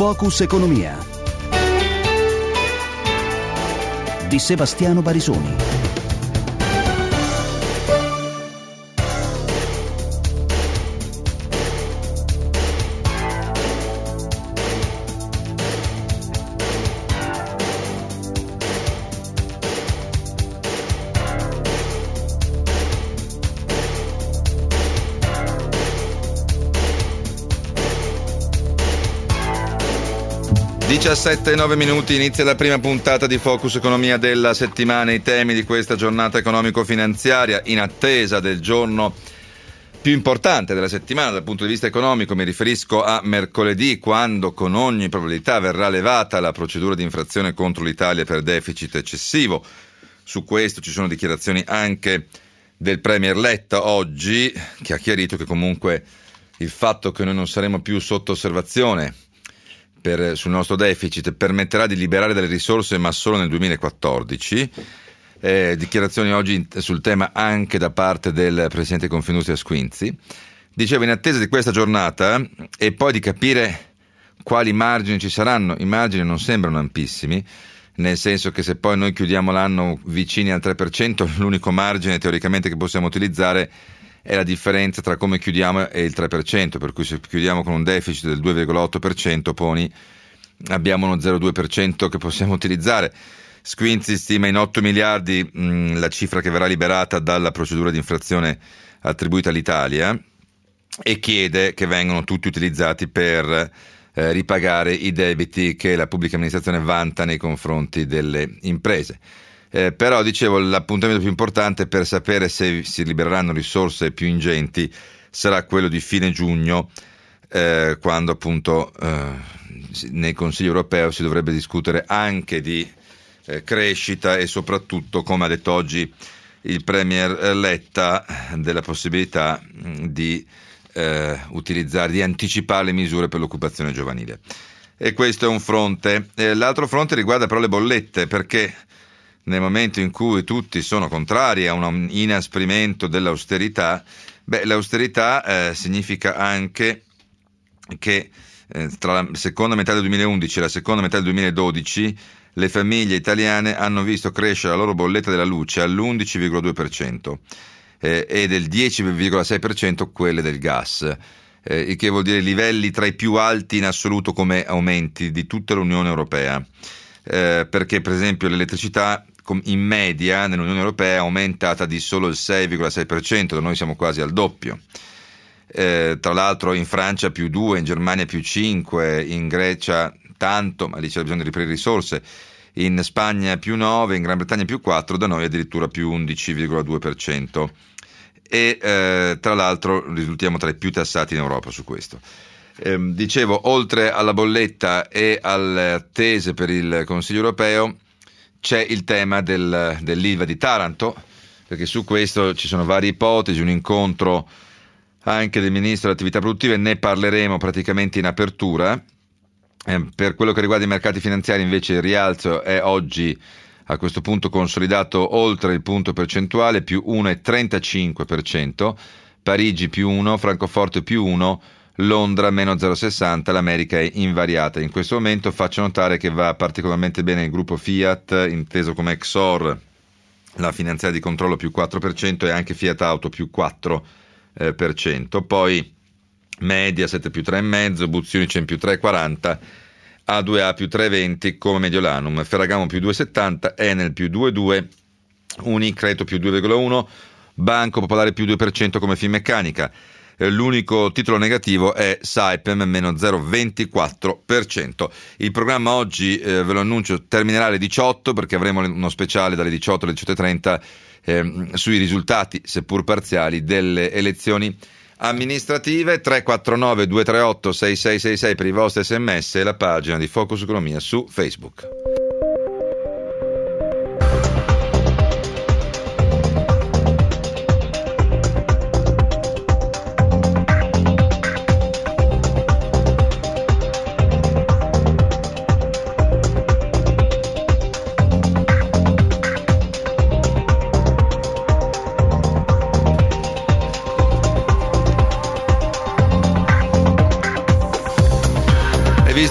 Focus Economia di Sebastiano Barisoni. e 9 minuti, inizia la prima puntata di Focus Economia della settimana. I temi di questa giornata economico-finanziaria, in attesa del giorno più importante della settimana dal punto di vista economico. Mi riferisco a mercoledì, quando con ogni probabilità verrà levata la procedura di infrazione contro l'Italia per deficit eccessivo. Su questo ci sono dichiarazioni anche del Premier Letta oggi, che ha chiarito che comunque il fatto che noi non saremo più sotto osservazione sul nostro deficit permetterà di liberare delle risorse, ma solo nel 2014. Dichiarazioni oggi sul tema anche da parte del presidente di Confindustria Squinzi. Dicevo, in attesa di questa giornata e poi di capire quali margini ci saranno. I margini non sembrano ampissimi, nel senso che se poi noi chiudiamo l'anno vicini al 3%, l'unico margine teoricamente che possiamo utilizzare è la differenza tra come chiudiamo e il 3%, per cui se chiudiamo con un deficit del 2,8%, poi abbiamo uno 0,2% che possiamo utilizzare. Squinzi stima in 8 miliardi la cifra che verrà liberata dalla procedura di infrazione attribuita all'Italia e chiede che vengano tutti utilizzati per ripagare i debiti che la pubblica amministrazione vanta nei confronti delle imprese. Però dicevo, l'appuntamento più importante per sapere se si libereranno risorse più ingenti sarà quello di fine giugno, quando appunto nel Consiglio europeo si dovrebbe discutere anche di crescita e soprattutto, come ha detto oggi il Premier Letta, della possibilità di utilizzare, di anticipare le misure per l'occupazione giovanile. E questo è un fronte. L'altro fronte riguarda però le bollette, perché nel momento in cui tutti sono contrari a un inasprimento dell'austerità, l'austerità significa anche che tra la seconda metà del 2011 e la seconda metà del 2012 le famiglie italiane hanno visto crescere la loro bolletta della luce all'11,2% e del 10,6% quelle del gas, il che vuol dire livelli tra i più alti in assoluto come aumenti di tutta l'Unione Europea, perché per esempio l'elettricità in media nell'Unione Europea è aumentata di solo il 6,6%, da noi siamo quasi al doppio. Tra l'altro in Francia più 2, in Germania più 5, in Grecia tanto, ma lì c'è bisogno di riprendere risorse, in Spagna più 9, in Gran Bretagna più 4, da noi addirittura più 11,2%. E tra l'altro risultiamo tra i più tassati in Europa su questo. Dicevo, oltre alla bolletta e alle attese per il Consiglio europeo, c'è il tema dell'Ilva di Taranto, perché su questo ci sono varie ipotesi, un incontro anche del Ministro delle Attività Produttive, ne parleremo praticamente in apertura. Per quello che riguarda i mercati finanziari invece il rialzo è oggi a questo punto consolidato oltre il punto percentuale, più 1,35%, Parigi più 1, Francoforte più 1, Londra meno 0,60, l'America è invariata. In questo momento faccio notare che va particolarmente bene il gruppo Fiat, inteso come Exor, la finanziaria di controllo più 4% e anche Fiat Auto più 4%. Poi Mediaset più 3,5, Buzioni più 3,40, A2A più 3,20 come Mediolanum, Ferragamo più 2,70, Enel più 2,2, Unicredito più 2,1, Banco Popolare più 2% come Finmeccanica. L'unico titolo negativo è Saipem meno 0,24%. Il programma oggi, ve lo annuncio, terminerà alle 18 perché avremo uno speciale dalle 18 alle 18:30 sui risultati, seppur parziali, delle elezioni amministrative. 349 238 6666 per i vostri sms e la pagina di Focus Economia su Facebook.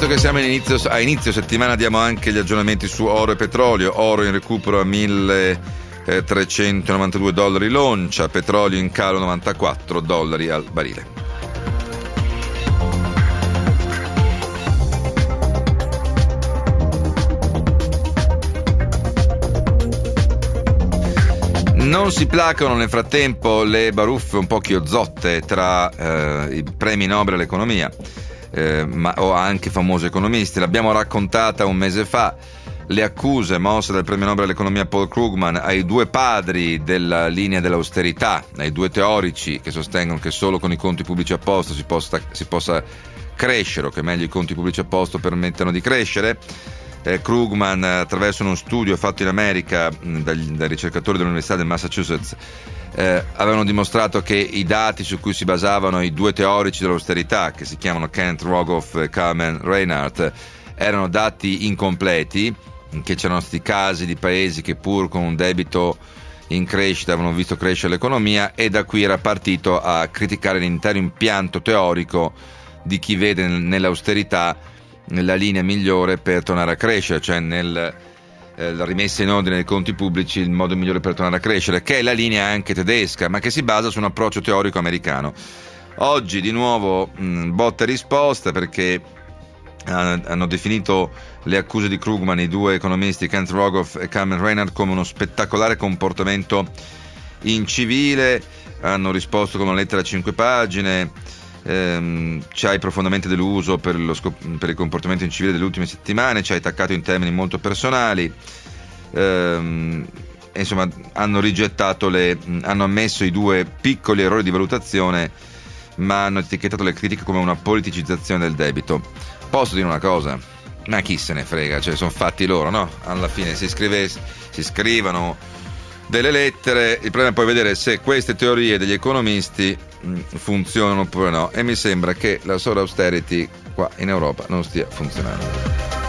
Visto che siamo a inizio settimana, diamo anche gli aggiornamenti su oro e petrolio. Oro in recupero a $1.392 l'oncia, petrolio in calo $94 al barile. Non si placano nel frattempo le baruffe un po' chiozzotte tra i premi Nobel all'economia, o anche famosi economisti. L'abbiamo raccontata un mese fa, le accuse mosse dal premio Nobel all'economia Paul Krugman ai due padri della linea dell'austerità, ai due teorici che sostengono che solo con i conti pubblici a posto si possa crescere, o che meglio i conti pubblici a posto permettano di crescere. Krugman, attraverso uno studio fatto in America dai ricercatori dell'Università del Massachusetts, avevano dimostrato che i dati su cui si basavano i due teorici dell'austerità, che si chiamano Kent Rogoff e Carmen Reinhardt, erano dati incompleti, che c'erano stati casi di paesi che pur con un debito in crescita avevano visto crescere l'economia, e da qui era partito a criticare l'intero impianto teorico di chi vede nell'austerità la linea migliore per tornare a crescere, cioè la rimessa in ordine dei conti pubblici il modo migliore per tornare a crescere, che è la linea anche tedesca, ma che si basa su un approccio teorico americano. Oggi di nuovo botta e risposta, perché hanno definito le accuse di Krugman, i due economisti Kent Rogoff e Carmen Reinhardt, come uno spettacolare comportamento incivile. Hanno risposto con una lettera a 5 pagine. Ci hai profondamente deluso per il comportamento incivile delle ultime settimane, ci hai attaccato in termini molto personali, insomma hanno ammesso i due piccoli errori di valutazione, ma hanno etichettato le critiche come una politicizzazione del debito. Posso dire una cosa? Ma chi se ne frega, cioè sono fatti loro, no? Alla fine si scrivano delle lettere, il problema è poi vedere se queste teorie degli economisti funzionano oppure no, e mi sembra che la sola austerity qua in Europa non stia funzionando.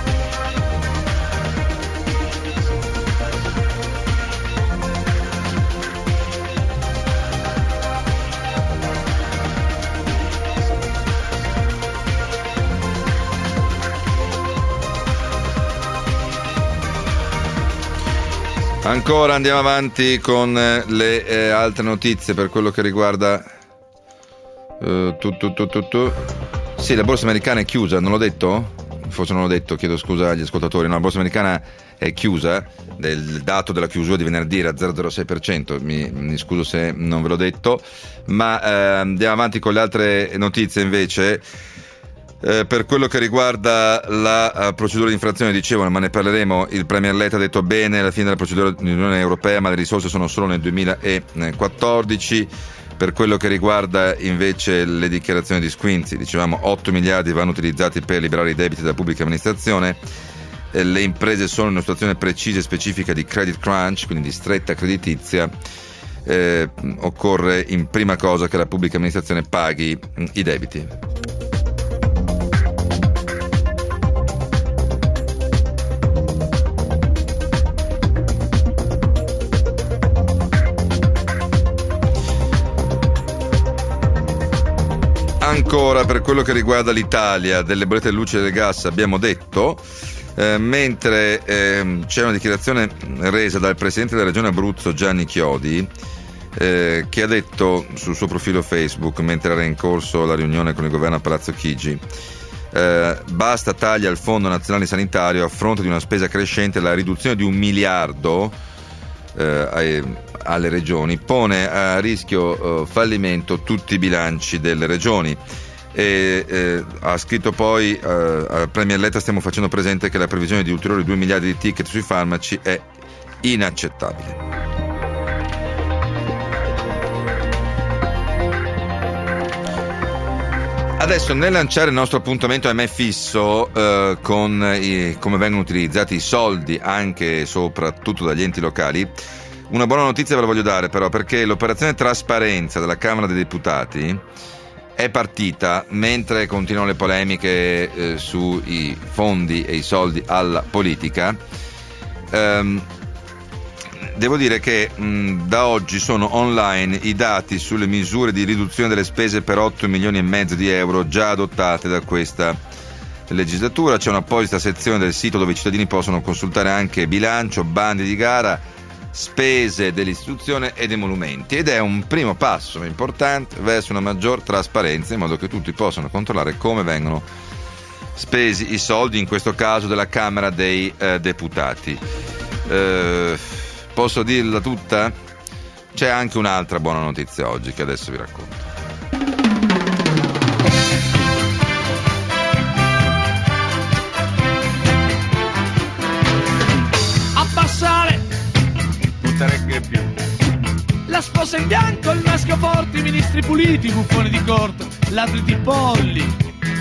Ancora andiamo avanti con le altre notizie per quello che riguarda Sì, la borsa americana è chiusa, non l'ho detto? Forse non l'ho detto, chiedo scusa agli ascoltatori. No, la borsa americana è chiusa, il dato della chiusura di venerdì era 0,06%, mi scuso se non ve l'ho detto, ma andiamo avanti con le altre notizie invece. Per quello che riguarda la procedura di infrazione, dicevano, ma ne parleremo, il Premier Letta ha detto bene alla fine della procedura dell'Unione Europea, ma le risorse sono solo nel 2014. Per quello che riguarda invece le dichiarazioni di Squinzi, dicevamo 8 miliardi vanno utilizzati per liberare i debiti della pubblica amministrazione, le imprese sono in una situazione precisa e specifica di credit crunch, quindi di stretta creditizia. Occorre in prima cosa che la pubblica amministrazione paghi i debiti. Ancora per quello che riguarda l'Italia, delle bollette di luce e del gas abbiamo detto, mentre c'è una dichiarazione resa dal presidente della regione Abruzzo Gianni Chiodi, che ha detto sul suo profilo Facebook, mentre era in corso la riunione con il governo a Palazzo Chigi, basta tagli al Fondo Nazionale Sanitario a fronte di una spesa crescente, la riduzione di 1 miliardo alle regioni pone a rischio fallimento tutti i bilanci delle regioni. Ha scritto poi al Premier Letta: stiamo facendo presente che la previsione di ulteriori 2 miliardi di ticket sui farmaci è inaccettabile. Adesso, nel lanciare il nostro appuntamento a me fisso con come vengono utilizzati i soldi anche e soprattutto dagli enti locali, una buona notizia ve la voglio dare però, perché l'operazione trasparenza della Camera dei Deputati è partita mentre continuano le polemiche sui fondi e i soldi alla politica. Devo dire che da oggi sono online i dati sulle misure di riduzione delle spese per 8 milioni e mezzo di euro già adottate da questa legislatura. C'è un'apposita sezione del sito dove i cittadini possono consultare anche bilancio, bandi di gara, spese dell'istituzione e dei monumenti, ed è un primo passo importante verso una maggior trasparenza, in modo che tutti possano controllare come vengono spesi i soldi, in questo caso della Camera dei Deputati. Posso dirla tutta? C'è anche un'altra buona notizia oggi che adesso vi racconto. Abbassare Tutte reghe più. la sposa in bianco, il maschio forte, i ministri puliti, i buffoni di corte, ladri di polli,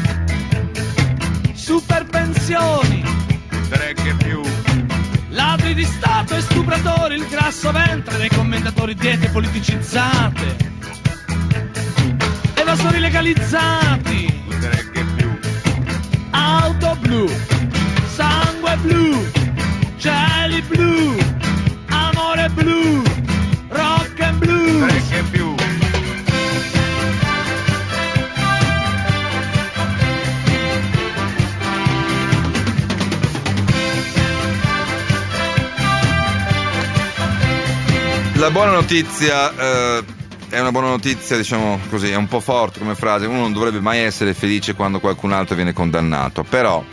super pensioni, Tutte reghe più. ladri di Stato e stupratori, il grasso ventre dei commentatori, diete politicizzate, evasori legalizzati, Tutte reghe più. auto blu, sangue blu, cieli blu, amore blu, rock and blues. Reghe più. La buona notizia è una buona notizia, diciamo così, è un po' forte come frase. Uno non dovrebbe mai essere felice quando qualcun altro viene condannato, però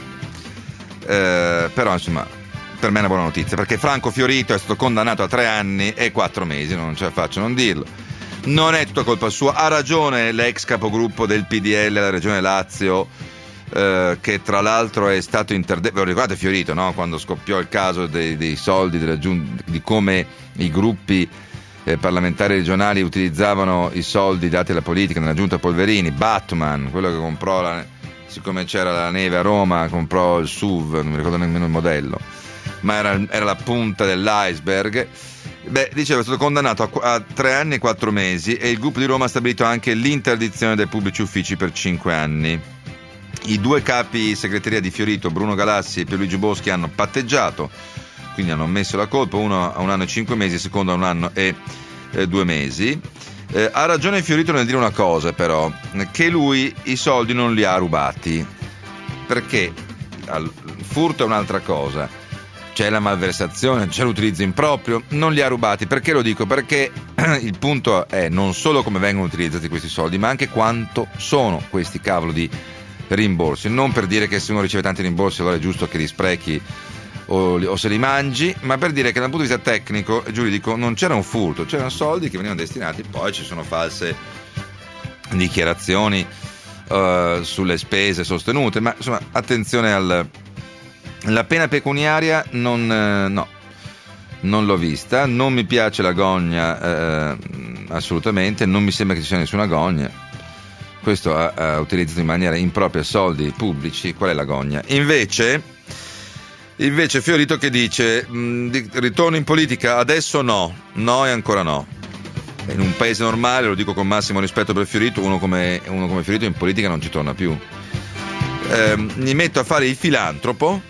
insomma, per me è una buona notizia, perché Franco Fiorito è stato condannato a 3 anni e 4 mesi, non ce la faccio a non dirlo. Non è tutta colpa sua, ha ragione l'ex capogruppo del PDL alla Regione Lazio, che tra l'altro è stato interdetto. Ve lo ricordate Fiorito, no? Quando scoppiò il caso dei soldi di come i gruppi parlamentari regionali utilizzavano i soldi dati alla politica nella giunta Polverini. Batman, quello che comprò siccome c'era la neve a Roma, comprò il SUV, non mi ricordo nemmeno il modello, ma era la punta dell'iceberg. Dicevo, è stato condannato a 3 anni e 4 mesi, e il gruppo di Roma ha stabilito anche l'interdizione dai pubblici uffici per 5 anni. I 2 capi segreteria di Fiorito, Bruno Galassi e Pierluigi Boschi, hanno patteggiato, quindi hanno ammesso la colpa, uno a 1 anno e 5 mesi, il secondo a 1 anno e 2 mesi. Ha ragione Fiorito nel dire una cosa, però, che lui i soldi non li ha rubati, perché il furto è un'altra cosa, c'è la malversazione, c'è l'utilizzo improprio, non li ha rubati. Perché lo dico? Perché il punto è non solo come vengono utilizzati questi soldi, ma anche quanto sono questi cavolo di rimborsi. Non per dire che se uno riceve tanti rimborsi allora è giusto che li sprechi o se li mangi, ma per dire che dal punto di vista tecnico e giuridico non c'era un furto, c'erano soldi che venivano destinati. Poi ci sono false dichiarazioni sulle spese sostenute, ma insomma attenzione la pena pecuniaria non l'ho vista, non mi piace la gogna assolutamente, non mi sembra che ci sia nessuna gogna. Questo ha utilizzato in maniera impropria soldi pubblici, qual è la gogna? Invece Fiorito che dice ritorno in politica, adesso no e ancora no. In un paese normale, lo dico con massimo rispetto per Fiorito, uno come Fiorito in politica non ci torna più. Mi metto a fare il filantropo.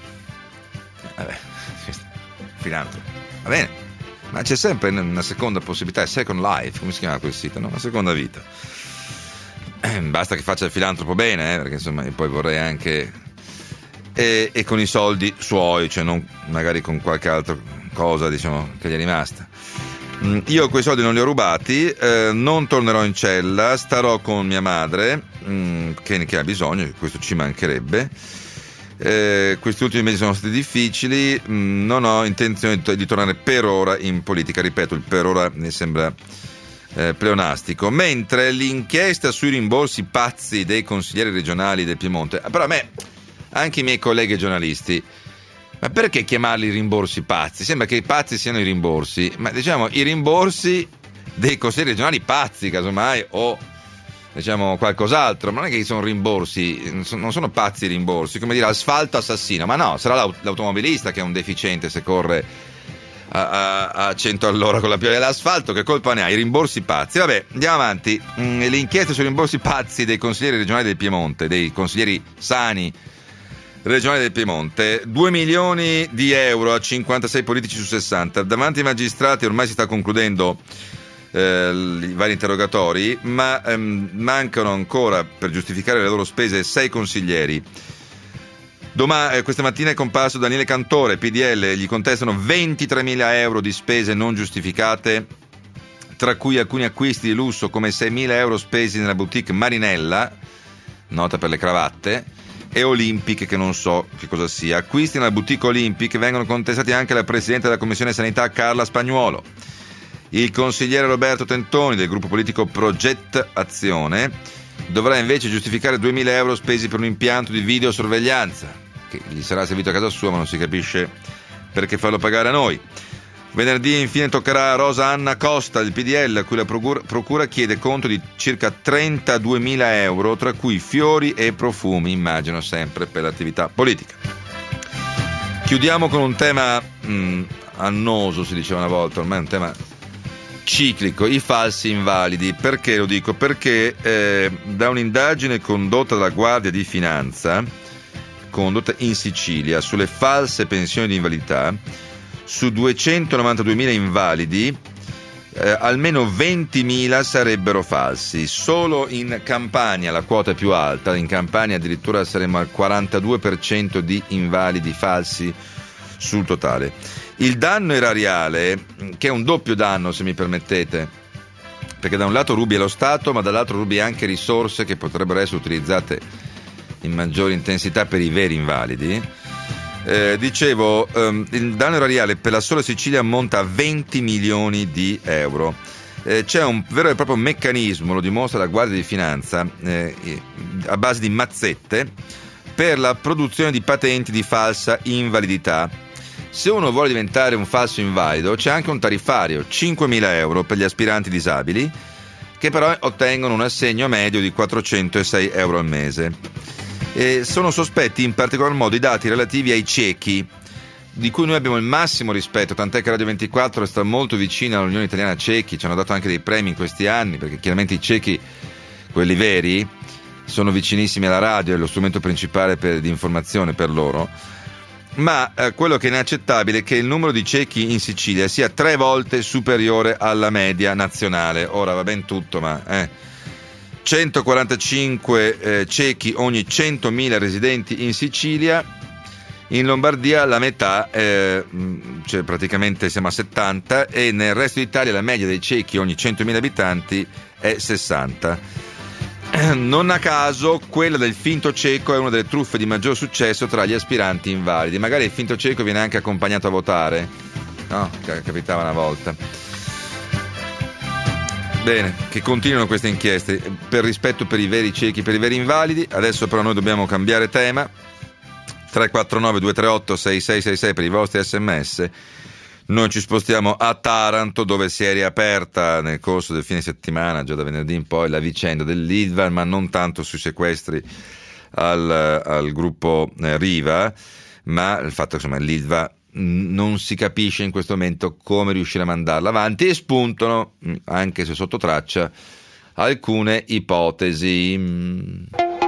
Filantropo, va bene, ma c'è sempre una seconda possibilità, second life, come si chiama quel sito, no? Una seconda vita. Basta che faccia il filantropo bene, perché insomma poi vorrei anche e con i soldi suoi, cioè non magari con qualche altra cosa, diciamo, che gli è rimasta. Io quei soldi non li ho rubati, non tornerò in cella, starò con mia madre che ha bisogno, questo ci mancherebbe. Questi ultimi mesi sono stati difficili, non ho intenzione di tornare per ora in politica, ripeto, il per ora mi sembra pleonastico. Mentre l'inchiesta sui rimborsi pazzi dei consiglieri regionali del Piemonte, però a me, anche i miei colleghi giornalisti, ma perché chiamarli rimborsi pazzi? Sembra che i pazzi siano i rimborsi, ma diciamo i rimborsi dei consiglieri regionali pazzi, casomai, o diciamo qualcos'altro, ma non è che sono rimborsi, non sono pazzi i rimborsi, come dire asfalto assassino, ma no, sarà l'automobilista che è un deficiente se corre a 100 all'ora con la pioggia dell'asfalto, che colpa ne ha? I rimborsi pazzi. Vabbè, andiamo avanti. Le inchieste sui rimborsi pazzi dei consiglieri regionali del Piemonte, dei consiglieri sani regionali del Piemonte, 2 milioni di euro a 56 politici su 60 davanti ai magistrati. Ormai si sta concludendo i vari interrogatori, ma mancano ancora per giustificare le loro spese 6 consiglieri. Questa mattina è comparso Daniele Cantore, PDL, gli contestano 23.000 euro di spese non giustificate, tra cui alcuni acquisti di lusso come 6.000 euro spesi nella boutique Marinella, nota per le cravatte, e Olympic, che non so che cosa sia. Acquisti nella boutique Olympic vengono contestati anche alla Presidente della Commissione Sanità Carla Spagnuolo. Il consigliere Roberto Tentoni del gruppo politico Proget Azione dovrà invece giustificare 2.000 euro spesi per un impianto di videosorveglianza, che gli sarà servito a casa sua, ma non si capisce perché farlo pagare a noi. Venerdì infine toccherà a Rosa Anna Costa del PDL, a cui la procura chiede conto di circa 32.000 euro, tra cui fiori e profumi, immagino sempre per l'attività politica. Chiudiamo con un tema annoso, si diceva una volta, ormai è un tema ciclico, i falsi invalidi. Perché lo dico? Perché da un'indagine condotta dalla Guardia di Finanza, condotta in Sicilia, sulle false pensioni di invalidità, su 292.000 invalidi almeno 20.000 sarebbero falsi. Solo in Campania la quota è più alta, in Campania addirittura saremmo al 42% di invalidi falsi sul totale. Il danno erariale, che è un doppio danno se mi permettete, perché da un lato rubi allo Stato, ma dall'altro rubi anche risorse che potrebbero essere utilizzate in maggiore intensità per i veri invalidi. Il danno erariale per la sola Sicilia ammonta a 20 milioni di euro. C'è un vero e proprio meccanismo, lo dimostra la Guardia di Finanza, a base di mazzette per la produzione di patenti di falsa invalidità. Se uno vuole diventare un falso invalido, c'è anche un tariffario, 5.000 euro per gli aspiranti disabili, che però ottengono un assegno medio di 406 euro al mese. Sono sospetti in particolar modo i dati relativi ai ciechi, di cui noi abbiamo il massimo rispetto, tant'è che Radio 24 sta molto vicina all'Unione Italiana Ciechi, ci hanno dato anche dei premi in questi anni, perché chiaramente i ciechi, quelli veri, sono vicinissimi alla radio, è lo strumento principale di informazione per loro. Ma quello che è inaccettabile è che il numero di ciechi in Sicilia sia 3 volte superiore alla media nazionale. Ora va ben tutto, ma 145 ciechi ogni 100.000 residenti in Sicilia. In Lombardia la metà, cioè praticamente siamo a 70, e nel resto d'Italia la media dei ciechi ogni 100.000 abitanti è 60. Non a caso quella del finto cieco è una delle truffe di maggior successo tra gli aspiranti invalidi. Magari il finto cieco viene anche accompagnato a votare, no? Capitava una volta. Bene, che continuino queste inchieste per rispetto per i veri ciechi, per i veri invalidi. Adesso però noi dobbiamo cambiare tema. 349 238 6666 per i vostri sms. Noi ci spostiamo a Taranto, dove si è riaperta nel corso del fine settimana, già da venerdì in poi, la vicenda dell'Ilva, ma non tanto sui sequestri al gruppo Riva, ma il fatto che insomma l'Ilva non si capisce in questo momento come riuscire a mandarla avanti, e spuntano, anche se sotto traccia, alcune ipotesi.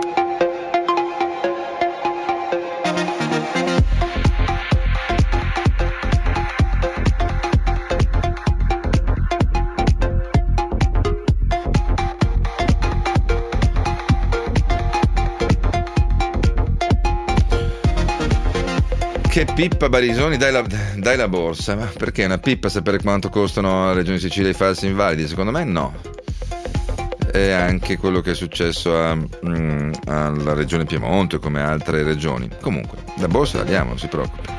Che pippa, Barisoni, dai la borsa. Ma perché è una pippa sapere quanto costano alla Regione Sicilia i falsi invalidi? Secondo me no. È anche quello che è successo alla Regione Piemonte, come altre regioni. Comunque, la borsa la diamo, non si preoccupi.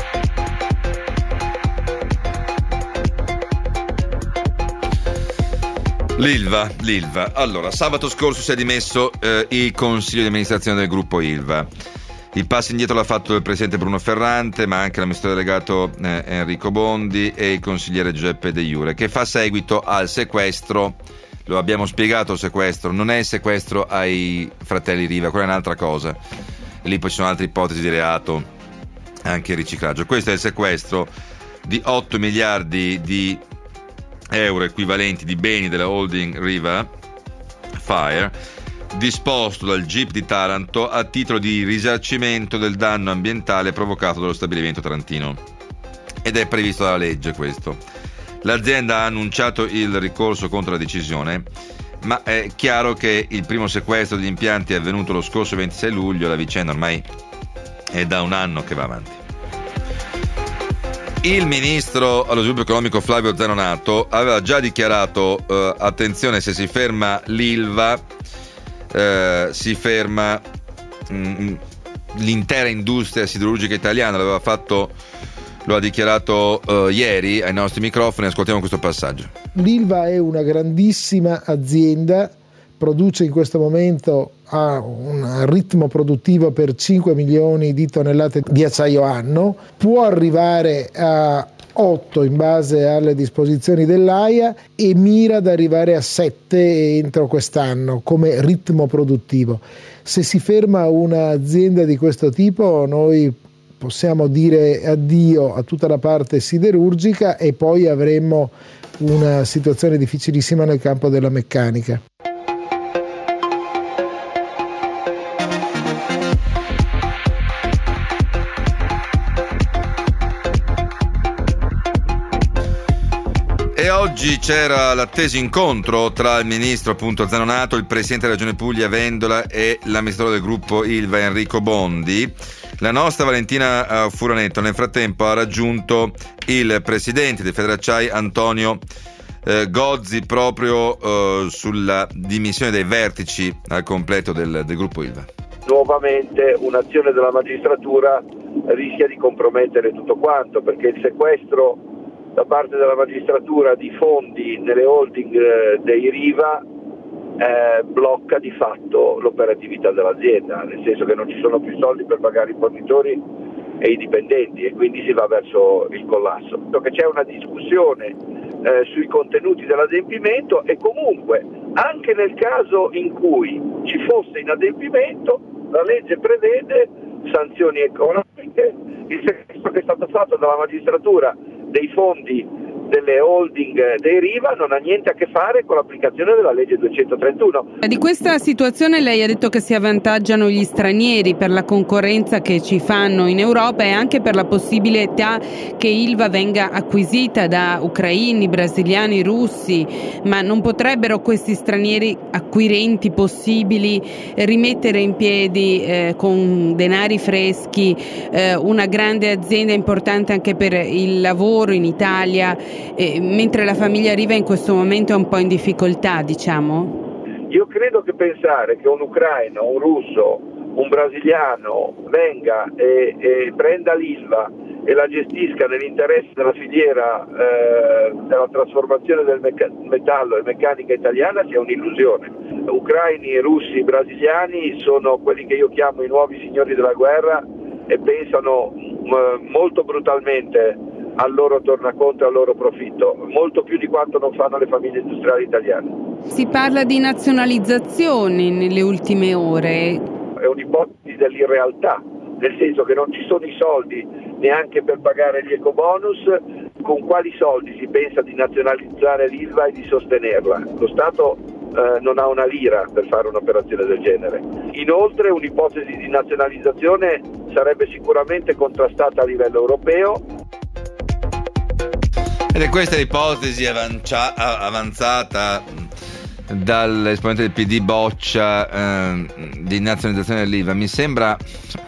L'Ilva. Allora, sabato scorso si è dimesso il consiglio di amministrazione del gruppo Ilva. Il passo indietro l'ha fatto il presidente Bruno Ferrante, ma anche l'amministratore delegato Enrico Bondi e il consigliere Giuseppe De Iure, che fa seguito al sequestro. Lo abbiamo spiegato, il sequestro non è il sequestro ai fratelli Riva, quella è un'altra cosa, e lì poi ci sono altre ipotesi di reato, anche il riciclaggio. Questo è il sequestro di 8 miliardi di euro equivalenti di beni della holding Riva Fire, disposto dal GIP di Taranto a titolo di risarcimento del danno ambientale provocato dallo stabilimento tarantino, ed è previsto dalla legge questo. L'azienda ha annunciato il ricorso contro la decisione, ma è chiaro che il primo sequestro degli impianti è avvenuto lo scorso 26 luglio, la vicenda ormai è da un anno che va avanti. Il ministro allo sviluppo economico Flavio Zanonato aveva già dichiarato attenzione, se si ferma l'Ilva si ferma l'intera industria siderurgica italiana. Lo ha dichiarato ieri ai nostri microfoni. Ascoltiamo questo passaggio. L'Ilva è una grandissima azienda, produce in questo momento a un ritmo produttivo per 5 milioni di tonnellate di acciaio anno, può arrivare a 8 in base alle disposizioni dell'AIA e mira ad arrivare a 7 entro quest'anno come ritmo produttivo. Se si ferma un'azienda di questo tipo, noi possiamo dire addio a tutta la parte siderurgica e poi avremmo una situazione difficilissima nel campo della meccanica. E oggi c'era l'atteso incontro tra il ministro appunto Zanonato, il presidente della Regione Puglia Vendola e l'amministratore del gruppo Ilva Enrico Bondi. La nostra Valentina Furanetto nel frattempo ha raggiunto il presidente di Federacciai Antonio Gozzi proprio sulla dimissione dei vertici al completo del gruppo Ilva. Nuovamente un'azione della magistratura rischia di compromettere tutto quanto, perché il sequestro da parte della magistratura di fondi nelle holding dei Riva blocca di fatto l'operatività dell'azienda, nel senso che non ci sono più soldi per pagare i fornitori e i dipendenti e quindi si va verso il collasso. Che c'è una discussione sui contenuti dell'adempimento e comunque anche nel caso in cui ci fosse inadempimento la legge prevede sanzioni economiche. Il sequestro che è stato fatto dalla magistratura dei fondi delle holding dei Riva non ha niente a che fare con l'applicazione della legge 231. Di questa situazione lei ha detto che si avvantaggiano gli stranieri per la concorrenza che ci fanno in Europa e anche per la possibilità che Ilva venga acquisita da ucraini, brasiliani, russi, ma non potrebbero questi stranieri acquirenti possibili rimettere in piedi con denari freschi una grande azienda importante anche per il lavoro in Italia? Mentre la famiglia Riva in questo momento è un po' in difficoltà, diciamo? Io credo che pensare che un ucraino, un russo, un brasiliano venga e prenda l'Ilva e la gestisca nell'interesse della filiera della trasformazione del metallo e meccanica italiana sia un'illusione. Ucraini, russi, brasiliani sono quelli che io chiamo i nuovi signori della guerra e pensano molto brutalmente al loro tornaconto e al loro profitto, molto più di quanto non fanno le famiglie industriali italiane. Si parla di nazionalizzazione nelle ultime ore. È un'ipotesi dell'irrealtà, nel senso che non ci sono i soldi neanche per pagare gli ecobonus. Con quali soldi si pensa di nazionalizzare l'Ilva e di sostenerla? Lo Stato non ha una lira per fare un'operazione del genere. Inoltre un'ipotesi di nazionalizzazione sarebbe sicuramente contrastata a livello europeo. Ed è questa l'ipotesi avanzata dall'esponente del PD Boccia di nazionalizzazione dell'Ilva. Mi sembra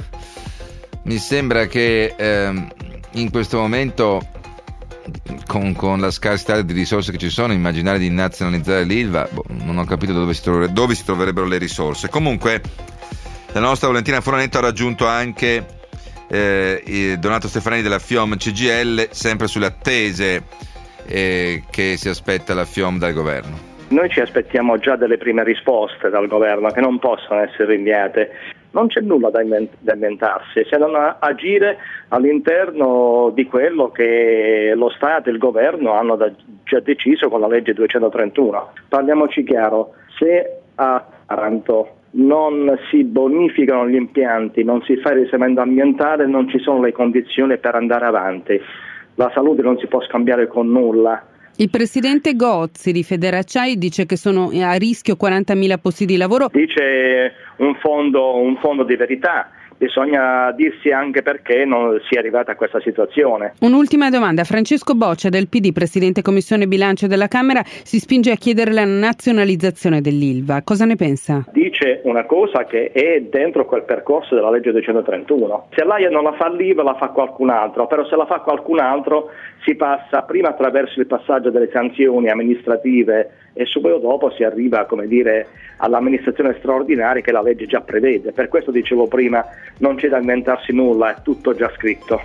che in questo momento con la scarsità di risorse che ci sono, immaginare di nazionalizzare l'Ilva, non ho capito dove si troverebbero le risorse. Comunque la nostra Valentina Furanetto ha raggiunto anche Donato Stefanelli della FIOM CGIL, sempre sulle attese che si aspetta la FIOM dal governo. Noi ci aspettiamo già delle prime risposte dal governo che non possono essere rinviate. Non c'è nulla da inventarsi, se non agire all'interno di quello che lo Stato e il governo hanno già deciso con la legge 231. Parliamoci chiaro, se a Taranto non si bonificano gli impianti, non si fa il risanamento ambientale, non ci sono le condizioni per andare avanti. La salute non si può scambiare con nulla. Il presidente Gozzi di Federacciai dice che sono a rischio 40.000 posti di lavoro. Dice un fondo di verità, bisogna dirsi anche perché non si è arrivata a questa situazione. Un'ultima domanda. Francesco Boccia del PD, Presidente Commissione Bilancio della Camera, si spinge a chiedere la nazionalizzazione dell'Ilva. Cosa ne pensa? Dice una cosa che è dentro quel percorso della legge 231. Se l'AIA non la fa l'Ilva la fa qualcun altro, però se la fa qualcun altro si passa prima attraverso il passaggio delle sanzioni amministrative e subito dopo si arriva, come dire, all'amministrazione straordinaria che la legge già prevede. Per questo dicevo prima, non c'è da inventarsi nulla, è tutto già scritto.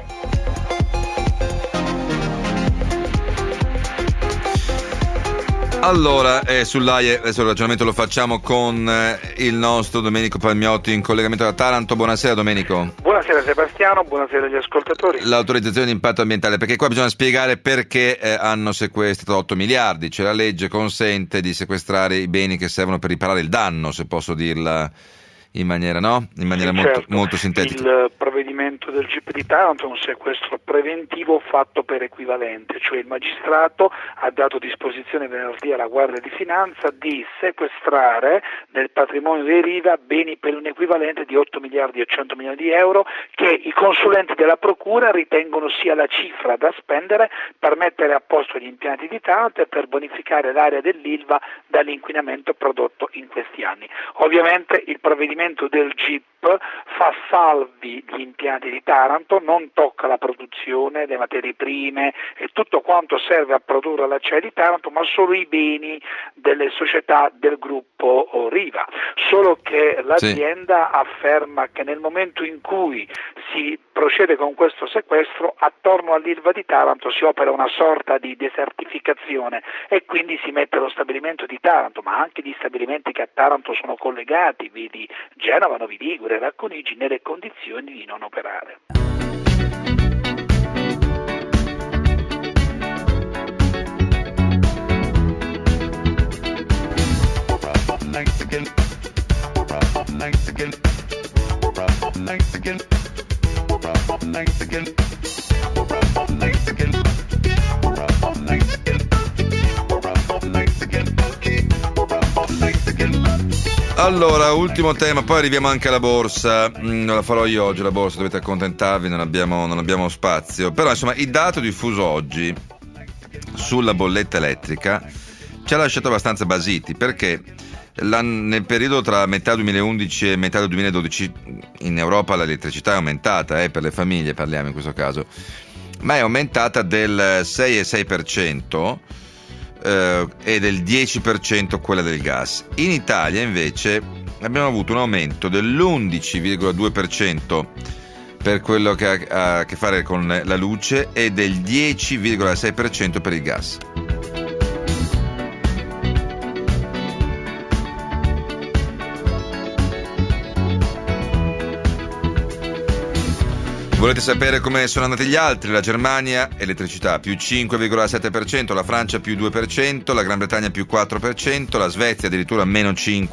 Allora, sull'AIE adesso il ragionamento lo facciamo con il nostro Domenico Palmiotti in collegamento da Taranto. Buonasera Domenico. Buonasera Sebastiano, buonasera agli ascoltatori. L'autorizzazione di impatto ambientale, perché qua bisogna spiegare perché hanno sequestrato 8 miliardi, cioè la legge consente di sequestrare i beni che servono per riparare il danno, se posso dirla in maniera, no? In maniera sì, molto, certo. molto sintetica. Il provvedimento del GIP di Taranto è un sequestro preventivo fatto per equivalente, cioè il magistrato ha dato disposizione venerdì alla Guardia di Finanza di sequestrare nel patrimonio dei Riva beni per un equivalente di 8 miliardi e 100 milioni di euro che i consulenti della Procura ritengono sia la cifra da spendere per mettere a posto gli impianti di Taranto e per bonificare l'area dell'Ilva dall'inquinamento prodotto in questi anni. Ovviamente il provvedimento del GIP fa salvi gli impianti di Taranto, non tocca la produzione, le materie prime e tutto quanto serve a produrre l'acciaio di Taranto, ma solo i beni delle società del gruppo Riva. Solo che l'azienda afferma che nel momento in cui si procede con questo sequestro, attorno all'Ilva di Taranto si opera una sorta di desertificazione e quindi si mette lo stabilimento di Taranto, ma anche gli stabilimenti che a Taranto sono collegati, vedi Genova, Novi Ligure, Racconigi, nelle condizioni di non operare. Allora, ultimo tema, poi arriviamo anche alla borsa. Non la farò io oggi la borsa, dovete accontentarvi, non abbiamo spazio. Però insomma il dato diffuso oggi sulla bolletta elettrica ci ha lasciato abbastanza basiti, perché nel periodo tra metà 2011 e metà del 2012 in Europa l'elettricità è aumentata, per le famiglie parliamo in questo caso, ma è aumentata del 6,6%, e del 10% quella del gas. In Italia invece abbiamo avuto un aumento dell'11,2% per quello che ha a che fare con la luce e del 10,6% per il gas. Volete sapere come sono andati gli altri? La Germania, elettricità, più 5,7%, la Francia più 2%, la Gran Bretagna più 4%, la Svezia addirittura meno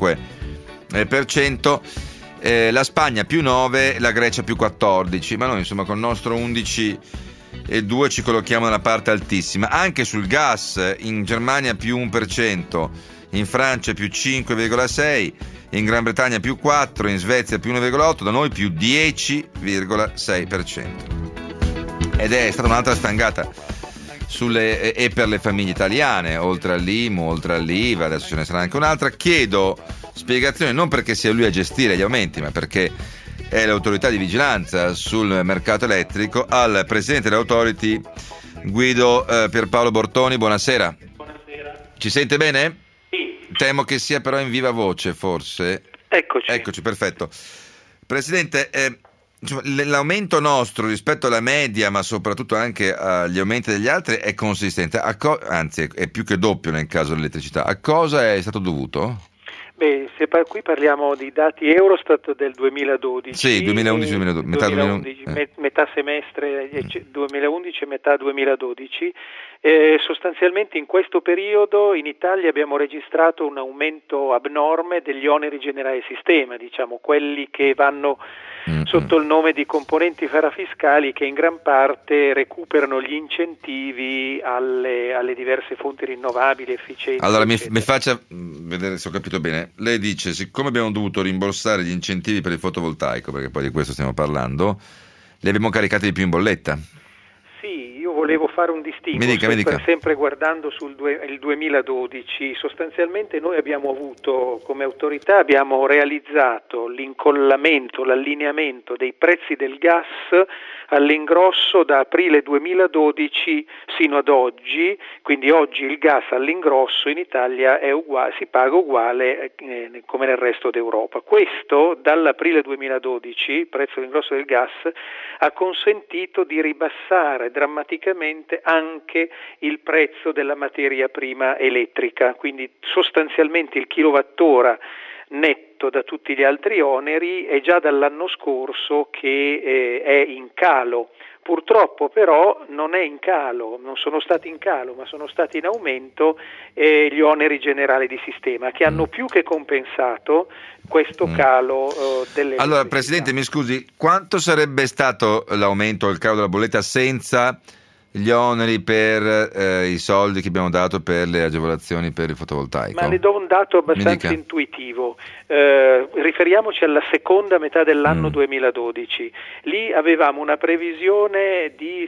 5%, la Spagna più 9%, la Grecia più 14%, ma noi insomma con il nostro 11,2% ci collochiamo nella parte altissima. Anche sul gas, in Germania più 1%, in Francia più 5,6%, in Gran Bretagna più 4%, in Svezia più 1,8%, da noi più 10,6%. Ed è stata un'altra stangata e per le famiglie italiane, oltre all'IMU, oltre all'IVA, adesso ce ne sarà anche un'altra. Chiedo spiegazioni non perché sia lui a gestire gli aumenti, ma perché è l'autorità di vigilanza sul mercato elettrico, al presidente dell'Authority Guido Pierpaolo Bortoni. Buonasera. Buonasera. Ci sente bene? Sì. Temo che sia però in viva voce, forse. Eccoci, perfetto. Presidente, l'aumento nostro rispetto alla media, ma soprattutto anche agli aumenti degli altri, è consistente, anzi è più che doppio nel caso dell'elettricità. A cosa è stato dovuto? Beh, qui parliamo di dati Eurostat del 2012. Sì, 2011, metà semestre 2011 e metà 2012, Sostanzialmente in questo periodo in Italia abbiamo registrato un aumento abnorme degli oneri generali del sistema, diciamo quelli che vanno sotto il nome di componenti parafiscali, che in gran parte recuperano gli incentivi alle diverse fonti rinnovabili, efficienti. Allora mi faccia vedere se ho capito bene. Lei dice, siccome abbiamo dovuto rimborsare gli incentivi per il fotovoltaico, perché poi di questo stiamo parlando, li abbiamo caricati di più in bolletta? Sì, io volevo fare un distinguo, sempre guardando il 2012. Sostanzialmente noi abbiamo avuto, come autorità, abbiamo realizzato l'incollamento, l'allineamento dei prezzi del gas all'ingrosso da aprile 2012 sino ad oggi, quindi oggi il gas all'ingrosso in Italia è uguale, si paga uguale come nel resto d'Europa. Questo dall'aprile 2012, il prezzo all'ingrosso del gas, ha consentito di ribassare drammaticamente anche il prezzo della materia prima elettrica, quindi sostanzialmente il kilowattora netto da tutti gli altri oneri è già dall'anno scorso che è in calo. Purtroppo però non è in calo, non sono stati in calo, ma sono stati in aumento gli oneri generali di sistema, che hanno più che compensato questo calo delle. Allora, Presidente, mi scusi, quanto sarebbe stato l'aumento o il calo della bolletta senza gli oneri per i soldi che abbiamo dato per le agevolazioni per il fotovoltaico? Ma le do un dato abbastanza intuitivo. Riferiamoci alla seconda metà dell'anno 2012. Lì avevamo una previsione di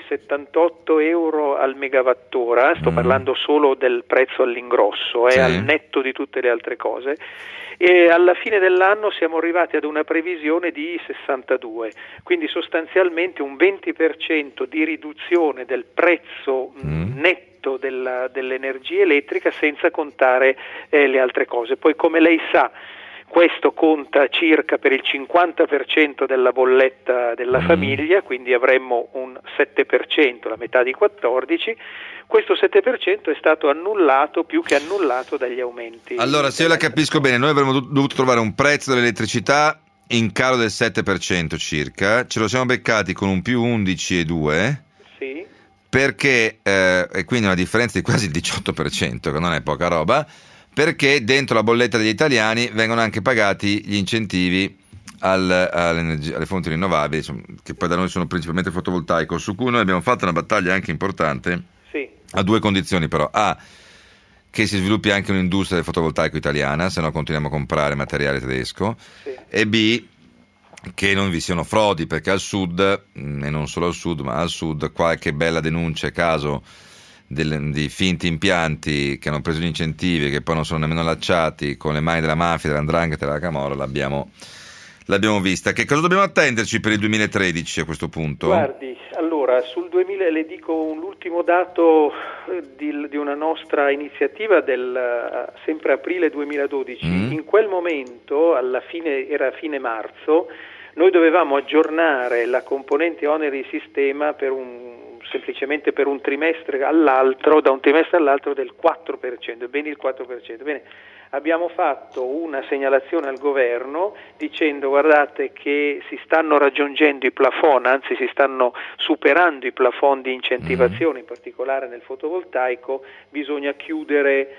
78 euro al megawattora, sto parlando solo del prezzo all'ingrosso, al netto di tutte le altre cose. E alla fine dell'anno siamo arrivati ad una previsione di 62, quindi sostanzialmente un 20% di riduzione del prezzo netto dell'energia elettrica, senza contare le altre cose. Poi, come lei sa, questo conta circa per il 50% della bolletta della famiglia, quindi avremmo un 7%, la metà di 14%. Questo 7% è stato annullato, più che annullato, dagli aumenti. Allora, se io la capisco bene, noi avremmo dovuto trovare un prezzo dell'elettricità in calo del 7% circa, ce lo siamo beccati con un più 11,2%, sì, perché, e quindi una differenza di quasi il 18%, che non è poca roba, perché dentro la bolletta degli italiani vengono anche pagati gli incentivi alle fonti rinnovabili, insomma, che poi da noi sono principalmente fotovoltaico, su cui noi abbiamo fatto una battaglia anche importante. Sì. A due condizioni però: A, che si sviluppi anche un'industria del fotovoltaico italiana, se no continuiamo a comprare materiale tedesco, e B, che non vi siano frodi, perché al sud, e non solo al sud, ma al sud, qualche bella denuncia e caso di finti impianti che hanno preso gli incentivi e che poi non sono nemmeno allacciati, con le mani della mafia, dell''ndrangheta e della camorra, l'abbiamo vista. Che cosa dobbiamo attenderci per il 2013 a questo punto? Guardi, allora sul 2000 le dico l'ultimo dato di una nostra iniziativa del sempre aprile 2012. In quel momento, era fine marzo, noi dovevamo aggiornare la componente oneri di sistema semplicemente per un trimestre all'altro, da un trimestre all'altro del 4%, ben il 4%. Bene, abbiamo fatto una segnalazione al governo dicendo: guardate che si stanno raggiungendo i plafond, anzi si stanno superando i plafond di incentivazione, in particolare nel fotovoltaico, bisogna chiudere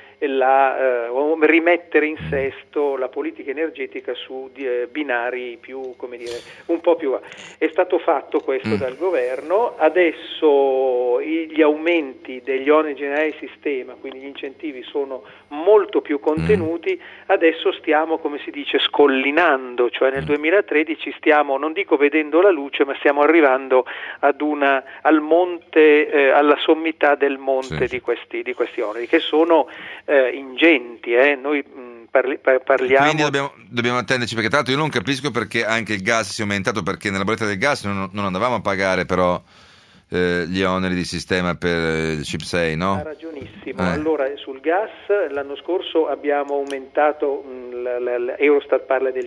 o rimettere in sesto la politica energetica su binari più, come dire, un po' più. È stato fatto questo dal governo. Adesso gli aumenti degli oneri generali di sistema, quindi gli incentivi, sono molto più contenuti. Adesso stiamo, come si dice, scollinando, cioè nel 2013 stiamo, non dico vedendo la luce, ma stiamo arrivando al monte, alla sommità del monte di questi oneri, che sono ingenti. Noi parliamo. Quindi dobbiamo attenderci, perché tra l'altro io non capisco perché anche il gas sia aumentato, perché nella bolletta del gas non andavamo a pagare però gli oneri di sistema per il CIP6, no? Ha ragionissimo. Allora, sul gas l'anno scorso abbiamo aumentato, Eurostat parla del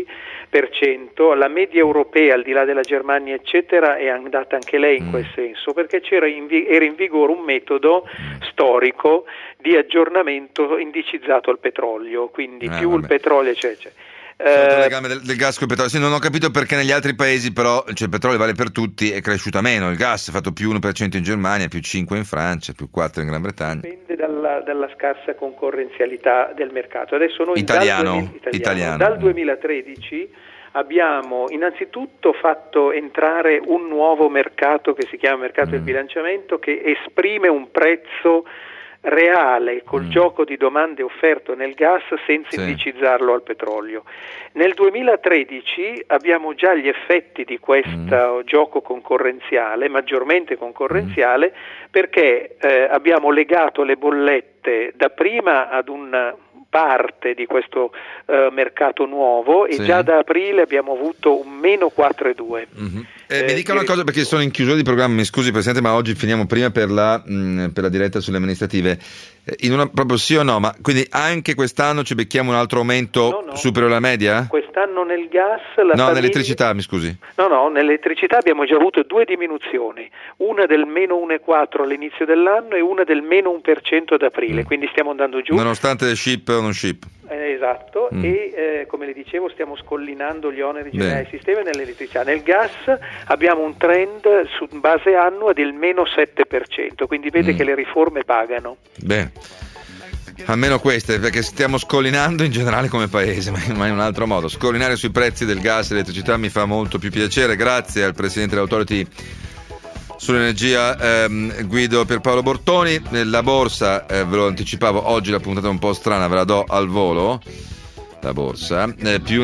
10%, la media europea, al di là della Germania eccetera, è andata anche lei in quel senso, perché era in vigore un metodo storico di aggiornamento indicizzato al petrolio, quindi più il petrolio eccetera. Il legame del gas con il petrolio. Sì, non ho capito perché negli altri paesi però, cioè, il petrolio vale per tutti, è cresciuta meno, il gas è fatto più 1% in Germania, più 5 in Francia, più 4 in Gran Bretagna. Dipende dalla scarsa concorrenzialità del mercato. Adesso noi italiano. Dal 2013 abbiamo innanzitutto fatto entrare un nuovo mercato che si chiama mercato del bilanciamento, che esprime un prezzo reale col gioco di domande e offerto nel gas senza indicizzarlo al petrolio. Nel 2013 abbiamo già gli effetti di questo gioco concorrenziale, maggiormente concorrenziale, perché abbiamo legato le bollette dapprima ad un parte di questo mercato nuovo e già da aprile abbiamo avuto un meno 4,2. Mi dica una cosa, perché sono in chiusura di programma, mi scusi Presidente, ma oggi finiamo prima per la diretta sulle amministrative. Proprio sì o no? Ma quindi anche quest'anno ci becchiamo un altro aumento superiore alla media? Quest'anno nel gas nell'elettricità, mi scusi. No, nell'elettricità abbiamo già avuto 2 diminuzioni, una del meno 1,4 all'inizio dell'anno e una del meno 1% ad aprile, quindi stiamo andando giù. Nonostante ship o non ship. Esatto, e come le dicevo stiamo scollinando gli oneri generali del sistema nell'elettricità. Nel gas abbiamo un trend su base annua del meno 7%, quindi vede che le riforme pagano. Bene, almeno queste, perché stiamo scollinando in generale come paese, ma in un altro modo. Scollinare sui prezzi del gas e dell'elettricità mi fa molto più piacere. Grazie al Presidente dell'Authority sull'energia Guido Pierpaolo Bortoni. La borsa, ve lo anticipavo, oggi la puntata è un po' strana, ve la do al volo. La borsa più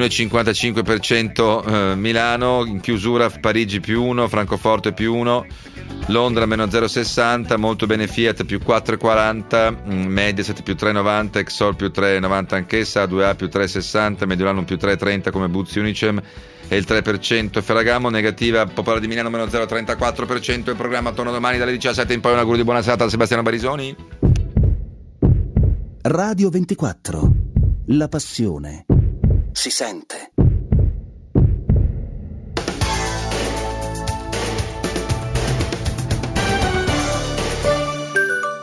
1,55% Milano, in chiusura Parigi più 1, Francoforte più 1, Londra meno 0,60, molto bene Fiat più 4,40, Mediaset più 3,90, Exor più 3,90 anch'essa, A2A più 3,60, Mediolanum più 3,30 come Buzzi Unicem e il 3%. Ferragamo negativa, Popolare di Milano meno 0,34%. Il programma torna domani dalle 17 in poi. Un augurio di buona serata da Sebastiano Barisoni. Radio 24, la passione si sente.